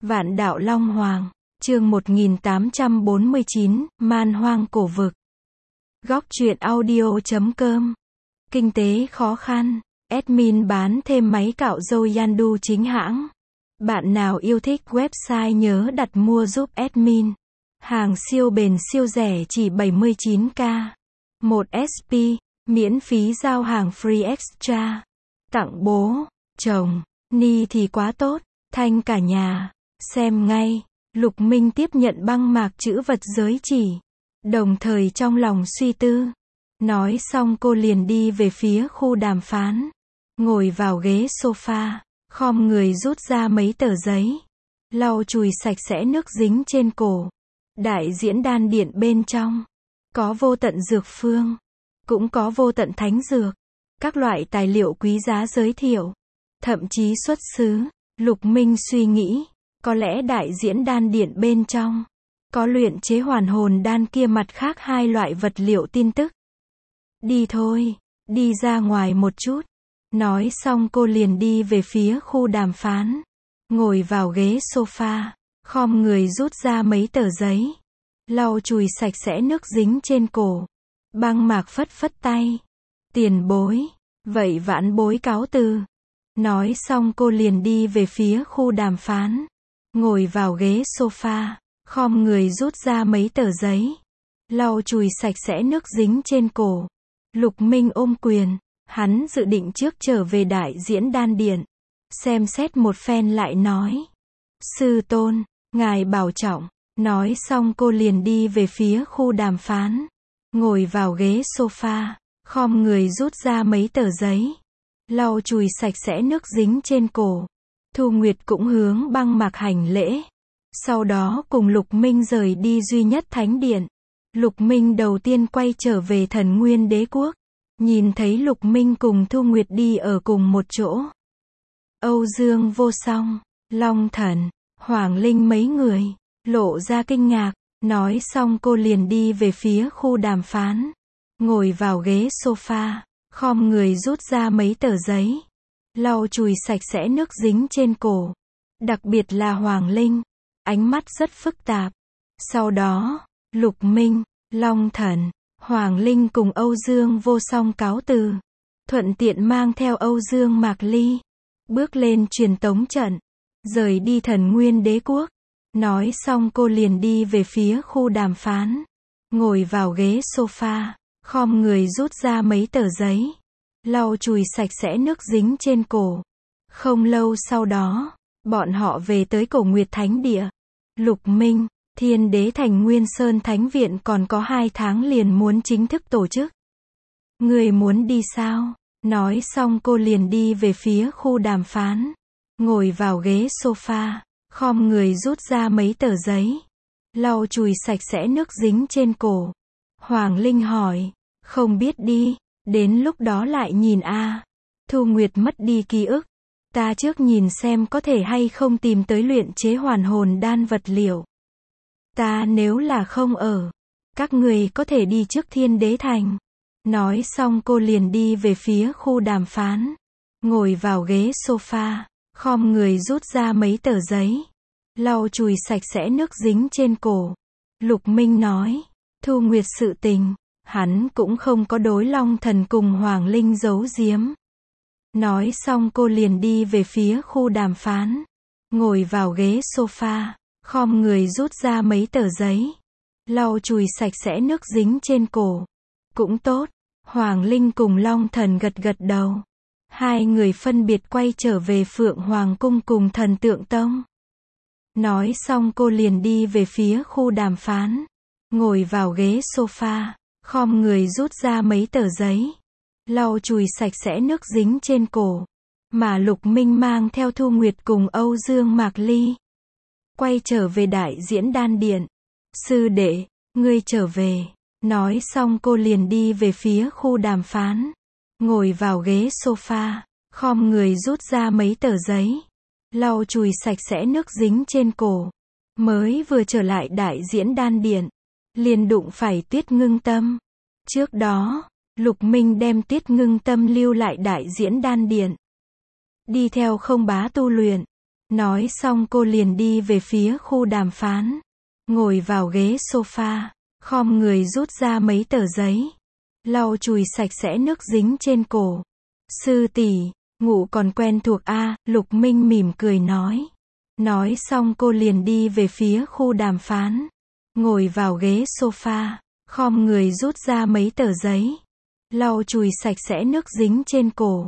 Vạn đạo Long Hoàng, chương 1849, Man Hoang Cổ Vực. Góc truyện audio.com. Kinh tế khó khăn, admin bán thêm máy cạo râu Yandu chính hãng. Bạn nào yêu thích website nhớ đặt mua giúp admin. Hàng siêu bền siêu rẻ chỉ 79k. 1 SP, miễn phí giao hàng free extra. Tặng bố, chồng, ni thì quá tốt, thanh cả nhà. Xem ngay, Lục Minh tiếp nhận băng mạc chữ vật giới chỉ. Đồng thời trong lòng suy tư. Nói xong cô liền đi về phía khu đàm phán. Ngồi vào ghế sofa, khom người rút ra mấy tờ giấy. Lau chùi sạch sẽ nước dính trên cổ. Đại diễn đan điện bên trong. Có vô tận dược phương. Cũng có vô tận thánh dược. Các loại tài liệu quý giá giới thiệu. Thậm chí xuất xứ. Lục Minh suy nghĩ. Có lẽ đại diễn đan điện bên trong. Có luyện chế hoàn hồn đan kia mặt khác hai loại vật liệu tin tức. Đi thôi, đi ra ngoài một chút. Nói xong cô liền đi về phía khu đàm phán. Ngồi vào ghế sofa, khom người rút ra mấy tờ giấy. Lau chùi sạch sẽ nước dính trên cổ. Băng mạc phất phất tay. Tiền bối, vậy vãn bối cáo từ. Nói xong cô liền đi về phía khu đàm phán. Ngồi vào ghế sofa, khom người rút ra mấy tờ giấy. Lau chùi sạch sẽ nước dính trên cổ. Lục Minh ôm quyền. Hắn dự định trước trở về đại diễn đan điện. Xem xét một phen lại nói. Sư tôn, ngài bảo trọng. Nói xong cô liền đi về phía khu đàm phán. Ngồi vào ghế sofa, khom người rút ra mấy tờ giấy. Lau chùi sạch sẽ nước dính trên cổ. Thu Nguyệt cũng hướng băng mạc hành lễ. Sau đó cùng Lục Minh rời đi duy nhất thánh điện. Lục Minh đầu tiên quay trở về Thần Nguyên Đế Quốc. Nhìn thấy Lục Minh cùng Thu Nguyệt đi ở cùng một chỗ. Âu Dương Vô Song, Long Thần, Hoàng Linh mấy người, lộ ra kinh ngạc. Nói xong cô liền đi về phía khu đàm phán. Ngồi vào ghế sofa, khom người rút ra mấy tờ giấy. Lau chùi sạch sẽ nước dính trên cổ. Đặc biệt là Hoàng Linh. Ánh mắt rất phức tạp. Sau đó, Lục Minh, Long Thần, Hoàng Linh cùng Âu Dương Vô Song cáo từ. Thuận tiện mang theo Âu Dương Mạc Ly. Bước lên truyền tống trận. Rời đi Thần Nguyên Đế Quốc. Nói xong cô liền đi về phía khu đàm phán. Ngồi vào ghế sofa, khom người rút ra mấy tờ giấy. Lau chùi sạch sẽ nước dính trên cổ. Không lâu sau đó, bọn họ về tới Cổ Nguyệt Thánh Địa. Lục Minh, Thiên Đế Thành Nguyên Sơn Thánh Viện còn có 2 tháng liền muốn chính thức tổ chức. Người muốn đi sao? Nói xong cô liền đi về phía khu đàm phán. Ngồi vào ghế sofa, khom người rút ra mấy tờ giấy. Lau chùi sạch sẽ nước dính trên cổ. Hoàng Linh hỏi, không biết đi. Đến lúc đó lại nhìn a. Thu Nguyệt mất đi ký ức. Ta trước nhìn xem có thể hay không tìm tới luyện chế hoàn hồn đan vật liệu. Ta nếu là không ở. Các người có thể đi trước Thiên Đế Thành. Nói xong cô liền đi về phía khu đàm phán. Ngồi vào ghế sofa, khom người rút ra mấy tờ giấy. Lau chùi sạch sẽ nước dính trên cổ. Lục Minh nói, Thu Nguyệt sự tình. Hắn cũng không có đối Long Thần cùng Hoàng Linh giấu giếm. Nói xong cô liền đi về phía khu đàm phán. Ngồi vào ghế sofa, khom người rút ra mấy tờ giấy. Lau chùi sạch sẽ nước dính trên cổ. Cũng tốt. Hoàng Linh cùng Long Thần gật gật đầu. Hai người phân biệt quay trở về Phượng Hoàng Cung cùng Thần Tượng Tông. Nói xong cô liền đi về phía khu đàm phán. Ngồi vào ghế sofa. Khom người rút ra mấy tờ giấy. Lau chùi sạch sẽ nước dính trên cổ. Mà Lục Minh mang theo Thu Nguyệt cùng Âu Dương Mạc Ly. Quay trở về đại diễn đan điện. Sư đệ, ngươi trở về. Nói xong cô liền đi về phía khu đàm phán. Ngồi vào ghế sofa. Khom người rút ra mấy tờ giấy. Lau chùi sạch sẽ nước dính trên cổ. Mới vừa trở lại đại diễn đan điện. Liền đụng phải Tuyết Ngưng Tâm. Trước đó, Lục Minh đem Tuyết Ngưng Tâm lưu lại đại diễn đan điện. Đi theo Không Bá tu luyện. Nói xong cô liền đi về phía khu đàm phán. Ngồi vào ghế sofa, khom người rút ra mấy tờ giấy. Lau chùi sạch sẽ nước dính trên cổ. Sư tỷ, ngủ còn quen thuộc a, Lục Minh mỉm cười nói. Nói xong cô liền đi về phía khu đàm phán. Ngồi vào ghế sofa, khom người rút ra mấy tờ giấy. Lau chùi sạch sẽ nước dính trên cổ.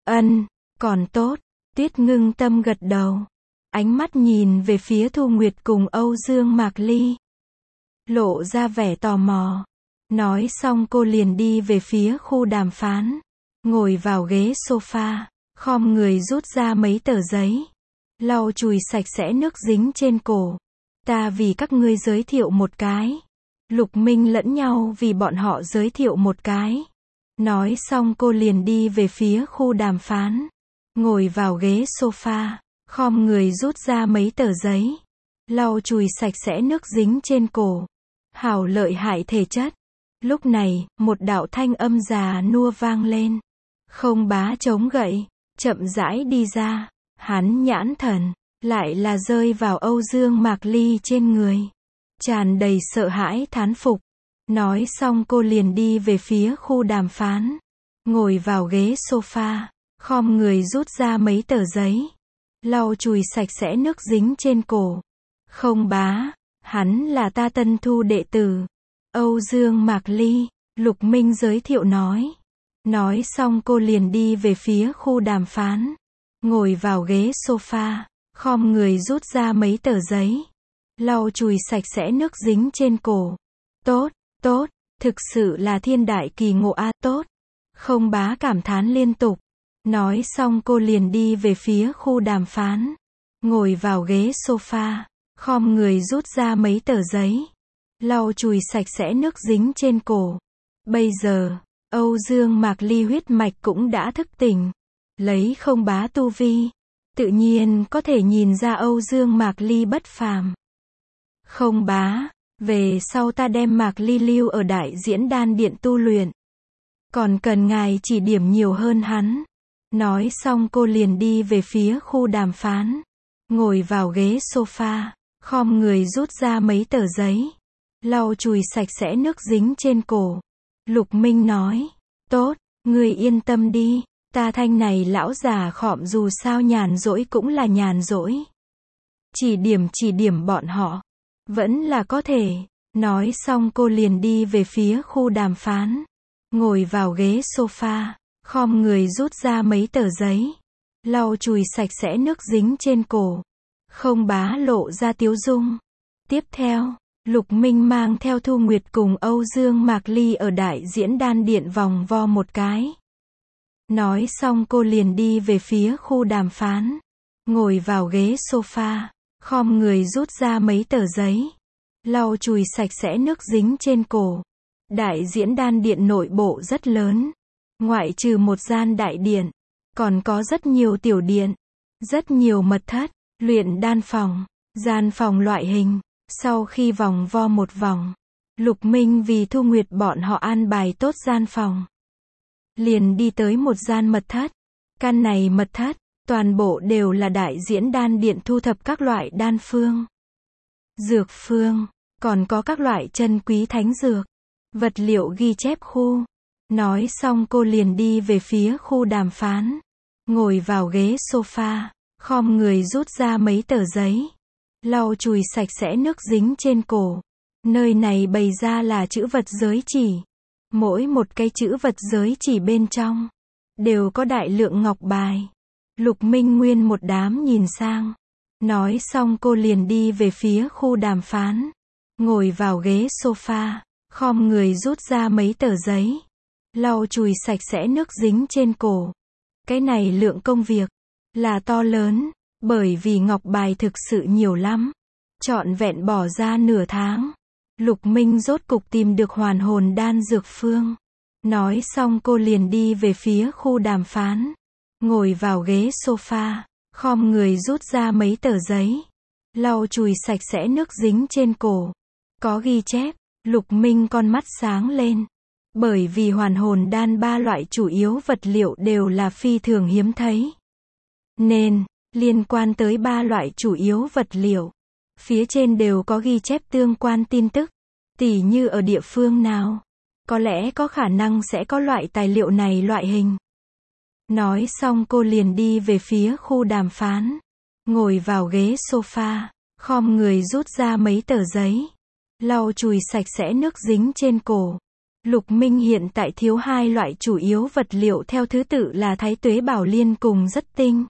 Còn tốt. Tuyết Ngưng Tâm gật đầu. Ánh mắt nhìn về phía Thu Nguyệt cùng Âu Dương Mạc Ly. Lộ ra vẻ tò mò. Nói xong cô liền đi về phía khu đàm phán. Ngồi vào ghế sofa, khom người rút ra mấy tờ giấy. Lau chùi sạch sẽ nước dính trên cổ. Ta vì các ngươi giới thiệu một cái. Lục Minh lẫn nhau vì bọn họ giới thiệu một cái. Nói xong cô liền đi về phía khu đàm phán. Ngồi vào ghế sofa, khom người rút ra mấy tờ giấy. Lau chùi sạch sẽ nước dính trên cổ. Hảo lợi hại thể chất. Lúc này, một đạo thanh âm già nua vang lên. Không Bá chống gậy, chậm rãi đi ra. Hắn nhãn thần, lại là rơi vào Âu Dương Mạc Ly trên người. Tràn đầy sợ hãi thán phục. Nói xong cô liền đi về phía khu đàm phán. Ngồi vào ghế sofa, khom người rút ra mấy tờ giấy. Lau chùi sạch sẽ nước dính trên cổ. Không Bá, hắn là ta tân thu đệ tử. Âu Dương Mạc Ly, Lục Minh giới thiệu nói. Nói xong cô liền đi về phía khu đàm phán. Ngồi vào ghế sofa, khom người rút ra mấy tờ giấy. Lau chùi sạch sẽ nước dính trên cổ. Tốt, thực sự là thiên đại kỳ ngộ a, tốt. Không Bá cảm thán liên tục. Nói xong cô liền đi về phía khu đàm phán. Ngồi vào ghế sofa, khom người rút ra mấy tờ giấy. Lau chùi sạch sẽ nước dính trên cổ. Bây giờ, Âu Dương Mạc Ly huyết mạch cũng đã thức tỉnh. Lấy Không Bá tu vi, tự nhiên có thể nhìn ra Âu Dương Mạc Ly bất phàm. Không Bá, về sau ta đem Mạc Ly lưu ở Đại Diễn Đan Điện tu luyện. Còn cần ngài chỉ điểm nhiều hơn hắn. Nói xong cô liền đi về phía khu đàm phán. Ngồi vào ghế sofa, khom người rút ra mấy tờ giấy. Lau chùi sạch sẽ nước dính trên cổ. Lục Minh nói. Tốt, ngươi yên tâm đi. Ta thanh này lão già khọm dù sao nhàn rỗi cũng là nhàn rỗi. Chỉ điểm bọn họ. Vẫn là có thể. Nói xong cô liền đi về phía khu đàm phán. Ngồi vào ghế sofa, khom người rút ra mấy tờ giấy. Lau chùi sạch sẽ nước dính trên cổ. Không Bá lộ ra tiếu dung. Tiếp theo, Lục Minh mang theo Thu Nguyệt cùng Âu Dương Mạc Ly ở Đại Diễn Đan Điện vòng vo một cái. Nói xong cô liền đi về phía khu đàm phán. Ngồi vào ghế sofa, khom người rút ra mấy tờ giấy. Lau chùi sạch sẽ nước dính trên cổ. Đại Diễn Đan Điện nội bộ rất lớn. Ngoại trừ một gian đại điện, còn có rất nhiều tiểu điện, rất nhiều mật thất, luyện đan phòng, gian phòng loại hình. Sau khi vòng vo một vòng, Lục Minh vì Thu Nguyệt bọn họ an bài tốt gian phòng. Liền đi tới một gian mật thất. Căn này mật thất, toàn bộ đều là Đại Diễn Đan Điện thu thập các loại đan phương, dược phương, còn có các loại chân quý thánh dược, vật liệu ghi chép khu. Nói xong cô liền đi về phía khu đàm phán. Ngồi vào ghế sofa, khom người rút ra mấy tờ giấy. Lau chùi sạch sẽ nước dính trên cổ. Nơi này bày ra là chữ vật giới chỉ. Mỗi một cái chữ vật giới chỉ bên trong đều có đại lượng ngọc bài. Lục Minh nguyên một đám nhìn sang. Nói xong cô liền đi về phía khu đàm phán. Ngồi vào ghế sofa, khom người rút ra mấy tờ giấy. Lau chùi sạch sẽ nước dính trên cổ. Cái này lượng công việc là to lớn, bởi vì ngọc bài thực sự nhiều lắm. Trọn vẹn bỏ ra nửa tháng. Lục Minh rốt cục tìm được hoàn hồn đan dược phương. Nói xong cô liền đi về phía khu đàm phán. Ngồi vào ghế sofa, khom người rút ra mấy tờ giấy. Lau chùi sạch sẽ nước dính trên cổ. Có ghi chép, Lục Minh con mắt sáng lên. Bởi vì hoàn hồn đan ba loại chủ yếu vật liệu đều là phi thường hiếm thấy. Nên, liên quan tới 3 loại chủ yếu vật liệu. Phía trên đều có ghi chép tương quan tin tức, tỉ như ở địa phương nào. Có lẽ có khả năng sẽ có loại tài liệu này loại hình. Nói xong cô liền đi về phía khu đàm phán. Ngồi vào ghế sofa, khom người rút ra mấy tờ giấy. Lau chùi sạch sẽ nước dính trên cổ. Lục Minh hiện tại thiếu 2 loại chủ yếu vật liệu theo thứ tự là thái tuế bảo liên cùng rất tinh.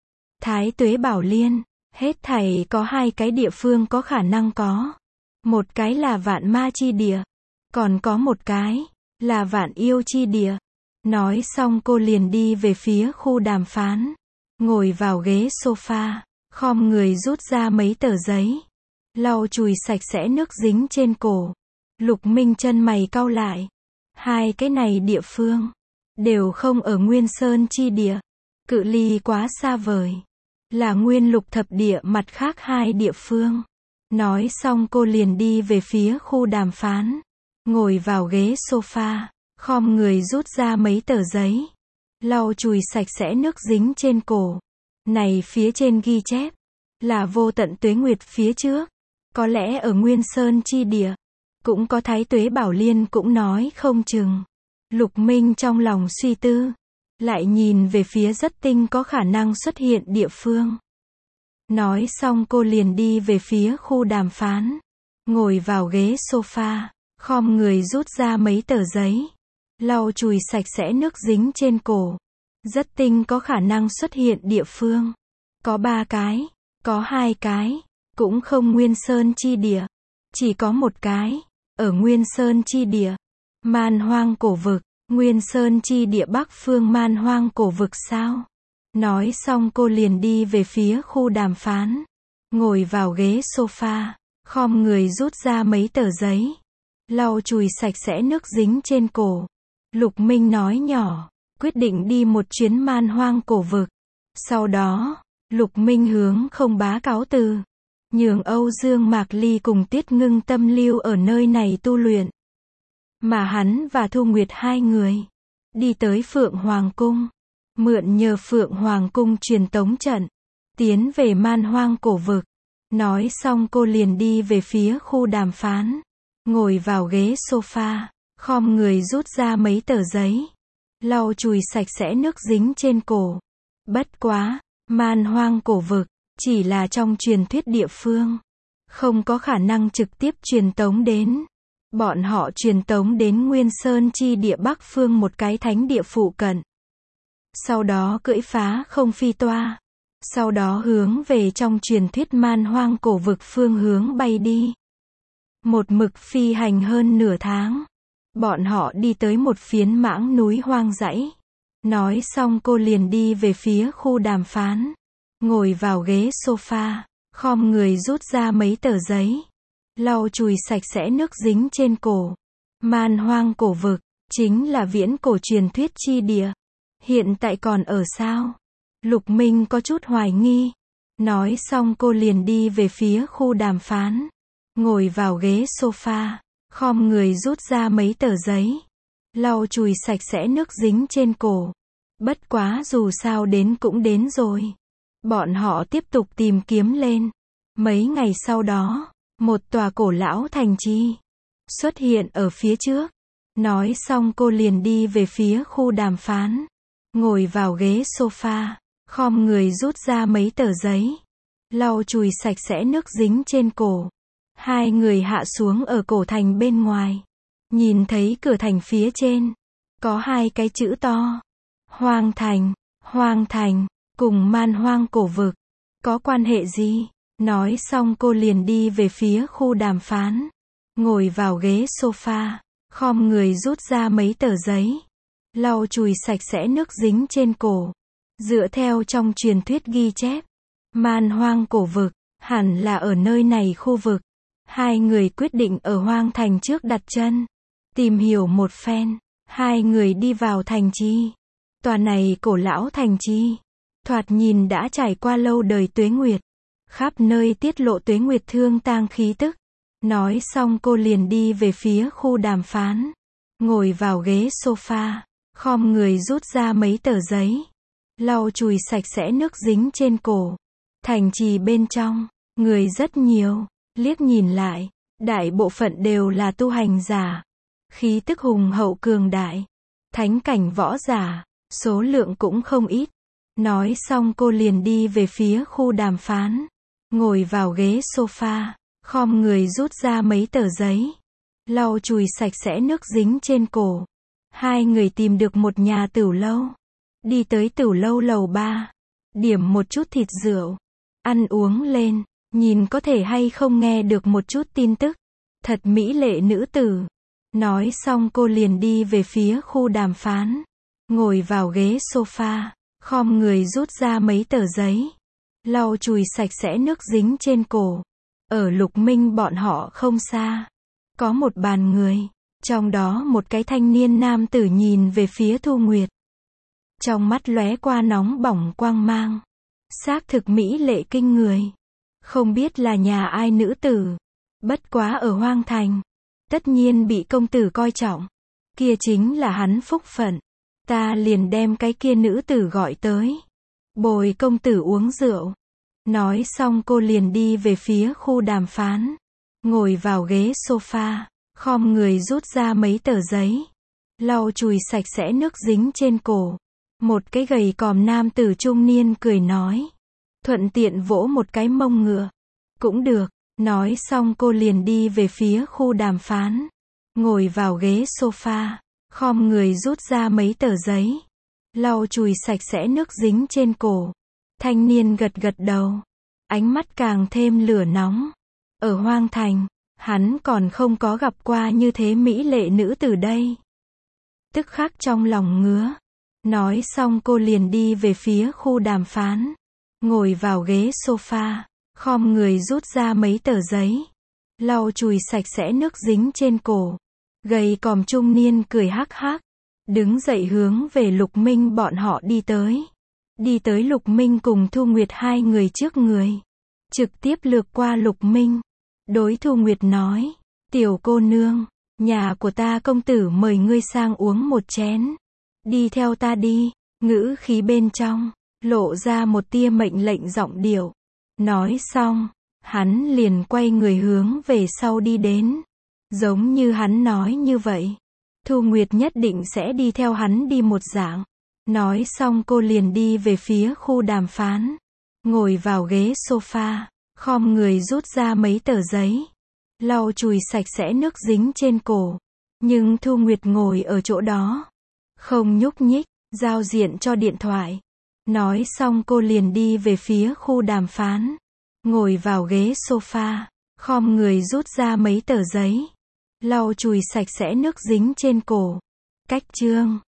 Thái tuế bảo liên, hết thảy có 2 cái địa phương có khả năng có. Một cái là Vạn Ma chi địa, còn có một cái là Vạn Yêu chi địa. Nói xong cô liền đi về phía khu đàm phán. Ngồi vào ghế sofa, khom người rút ra mấy tờ giấy. Lau chùi sạch sẽ nước dính trên cổ. Lục Minh chân mày cau lại. 2 cái này địa phương đều không ở Nguyên Sơn chi địa, cự ly quá xa vời. Là Nguyên Lục thập địa mặt khác 2 địa phương. Nói xong cô liền đi về phía khu đàm phán. Ngồi vào ghế sofa, khom người rút ra mấy tờ giấy. Lau chùi sạch sẽ nước dính trên cổ. Này phía trên ghi chép là vô tận tuế nguyệt phía trước. Có lẽ ở Nguyên Sơn chi địa cũng có thái tuế bảo liên cũng nói không chừng. Lục Minh trong lòng suy tư, lại nhìn về phía rất tinh có khả năng xuất hiện địa phương. Nói xong cô liền đi về phía khu đàm phán. Ngồi vào ghế sofa, khom người rút ra mấy tờ giấy. Lau chùi sạch sẽ nước dính trên cổ. Rất tinh có khả năng xuất hiện địa phương. Có 3 cái, có 2 cái, cũng không Nguyên Sơn chi địa. Chỉ có một cái, ở Nguyên Sơn chi địa. Man hoang cổ vực, Nguyên Sơn chi địa bắc phương man hoang cổ vực sao? Nói xong cô liền đi về phía khu đàm phán. Ngồi vào ghế sofa, khom người rút ra mấy tờ giấy. Lau chùi sạch sẽ nước dính trên cổ. Lục Minh nói nhỏ, quyết định đi một chuyến man hoang cổ vực. Sau đó, Lục Minh hướng không bá cáo từ. Nhường Âu Dương Mạc Ly cùng Tiết Ngưng Tâm lưu ở nơi này tu luyện. Mà hắn và Thu Nguyệt 2 người đi tới Phượng Hoàng Cung. Mượn nhờ Phượng Hoàng Cung truyền tống trận, tiến về man hoang cổ vực. Nói xong cô liền đi về phía khu đàm phán. Ngồi vào ghế sofa, khom người rút ra mấy tờ giấy. Lau chùi sạch sẽ nước dính trên cổ. Bất quá, man hoang cổ vực chỉ là trong truyền thuyết địa phương, không có khả năng trực tiếp truyền tống đến. Bọn họ truyền tống đến Nguyên Sơn chi địa bắc phương một cái thánh địa phụ cận. Sau đó cưỡi phá không phi toa. Sau đó hướng về trong truyền thuyết man hoang cổ vực phương hướng bay đi. Một mực phi hành hơn nửa tháng. Bọn họ đi tới một phiến mãng núi hoang dãy. Nói xong cô liền đi về phía khu đàm phán. Ngồi vào ghế sofa, khom người rút ra mấy tờ giấy. Lau chùi sạch sẽ nước dính trên cổ. Man hoang cổ vực, chính là viễn cổ truyền thuyết chi địa. Hiện tại còn ở sao? Lục Minh có chút hoài nghi. Nói xong cô liền đi về phía khu đàm phán. Ngồi vào ghế sofa, khom người rút ra mấy tờ giấy. Lau chùi sạch sẽ nước dính trên cổ. Bất quá dù sao đến cũng đến rồi. Bọn họ tiếp tục tìm kiếm lên. Mấy ngày sau đó, một tòa cổ lão thành trì xuất hiện ở phía trước. Nói xong cô liền đi về phía khu đàm phán. Ngồi vào ghế sofa, khom người rút ra mấy tờ giấy. Lau chùi sạch sẽ nước dính trên cổ. 2 người hạ xuống ở cổ thành bên ngoài. Nhìn thấy cửa thành phía trên có 2 cái chữ to. Hoang thành, cùng man hoang cổ vực. Có quan hệ gì? Nói xong cô liền đi về phía khu đàm phán. Ngồi vào ghế sofa, khom người rút ra mấy tờ giấy. Lau chùi sạch sẽ nước dính trên cổ. Dựa theo trong truyền thuyết ghi chép, man hoang cổ vực hẳn là ở nơi này khu vực. 2 người quyết định ở hoang thành trước đặt chân. Tìm hiểu một phen, 2 người đi vào thành trì. Tòa này cổ lão thành trì, thoạt nhìn đã trải qua lâu đời tuế nguyệt. Khắp nơi tiết lộ tuế nguyệt thương tang khí tức. Nói xong cô liền đi về phía khu đàm phán. Ngồi vào ghế sofa, khom người rút ra mấy tờ giấy. lau chùi sạch sẽ nước dính trên cổ. Thành trì bên trong, người rất nhiều, liếc nhìn lại, đại bộ phận đều là tu hành giả. Khí tức hùng hậu cường đại, thánh cảnh võ giả, số lượng cũng không ít. Nói xong cô liền đi về phía khu đàm phán, ngồi vào ghế sofa, khom người rút ra mấy tờ giấy, lau chùi sạch sẽ nước dính trên cổ. Hai người tìm được một nhà tửu lâu, đi tới tửu lâu lầu 3, điểm một chút thịt rượu, ăn uống lên, nhìn có thể hay không nghe được một chút tin tức. Thật mỹ lệ nữ tử. Nói xong cô liền đi về phía khu đàm phán, ngồi vào ghế sofa, khom người rút ra mấy tờ giấy, lau chùi sạch sẽ nước dính trên cổ. Ở Lục Minh bọn họ không xa, có một bàn người, trong đó một cái thanh niên nam tử nhìn về phía Thu Nguyệt. Trong mắt lóe qua nóng bỏng quang mang, xác thực mỹ lệ kinh người. Không biết là nhà ai nữ tử, bất quá ở Hoang Thành, tất nhiên bị công tử coi trọng. Kia chính là hắn phúc phận. Ta liền đem cái kia nữ tử gọi tới, bồi công tử uống rượu. Nói xong cô liền đi về phía khu đàm phán, ngồi vào ghế sofa, khom người rút ra mấy tờ giấy, lau chùi sạch sẽ nước dính trên cổ. Một cái gầy còm nam tử trung niên cười nói, thuận tiện vỗ một cái mông ngựa. Cũng được. Nói xong cô liền đi về phía khu đàm phán, ngồi vào ghế sofa, khom người rút ra mấy tờ giấy, lau chùi sạch sẽ nước dính trên cổ. Thanh niên gật gật đầu, ánh mắt càng thêm lửa nóng. Ở Hoang Thành, hắn còn không có gặp qua như thế mỹ lệ nữ tử đây. Tức khắc trong lòng ngứa. Nói xong cô liền đi về phía khu đàm phán, ngồi vào ghế sofa, khom người rút ra mấy tờ giấy, lau chùi sạch sẽ nước dính trên cổ. Gầy còm trung niên cười hắc hắc, đứng dậy hướng về Lục Minh bọn họ đi tới. Đi tới Lục Minh cùng Thu Nguyệt hai người trước người, trực tiếp lược qua Lục Minh. Đối Thu Nguyệt nói, tiểu cô nương, nhà của ta công tử mời ngươi sang uống một chén. Đi theo ta đi. Ngữ khí bên trong, lộ ra một tia mệnh lệnh giọng điệu. Nói xong, hắn liền quay người hướng về sau đi đến. Giống như hắn nói như vậy, Thu Nguyệt nhất định sẽ đi theo hắn đi một dạng. Nói xong cô liền đi về phía khu đàm phán, ngồi vào ghế sofa, khom người rút ra mấy tờ giấy, lau chùi sạch sẽ nước dính trên cổ. Nhưng Thu Nguyệt ngồi ở chỗ đó, không nhúc nhích, giao diện cho điện thoại. Nói xong cô liền đi về phía khu đàm phán, ngồi vào ghế sofa, khom người rút ra mấy tờ giấy, lau chùi sạch sẽ nước dính trên cổ. Cách chương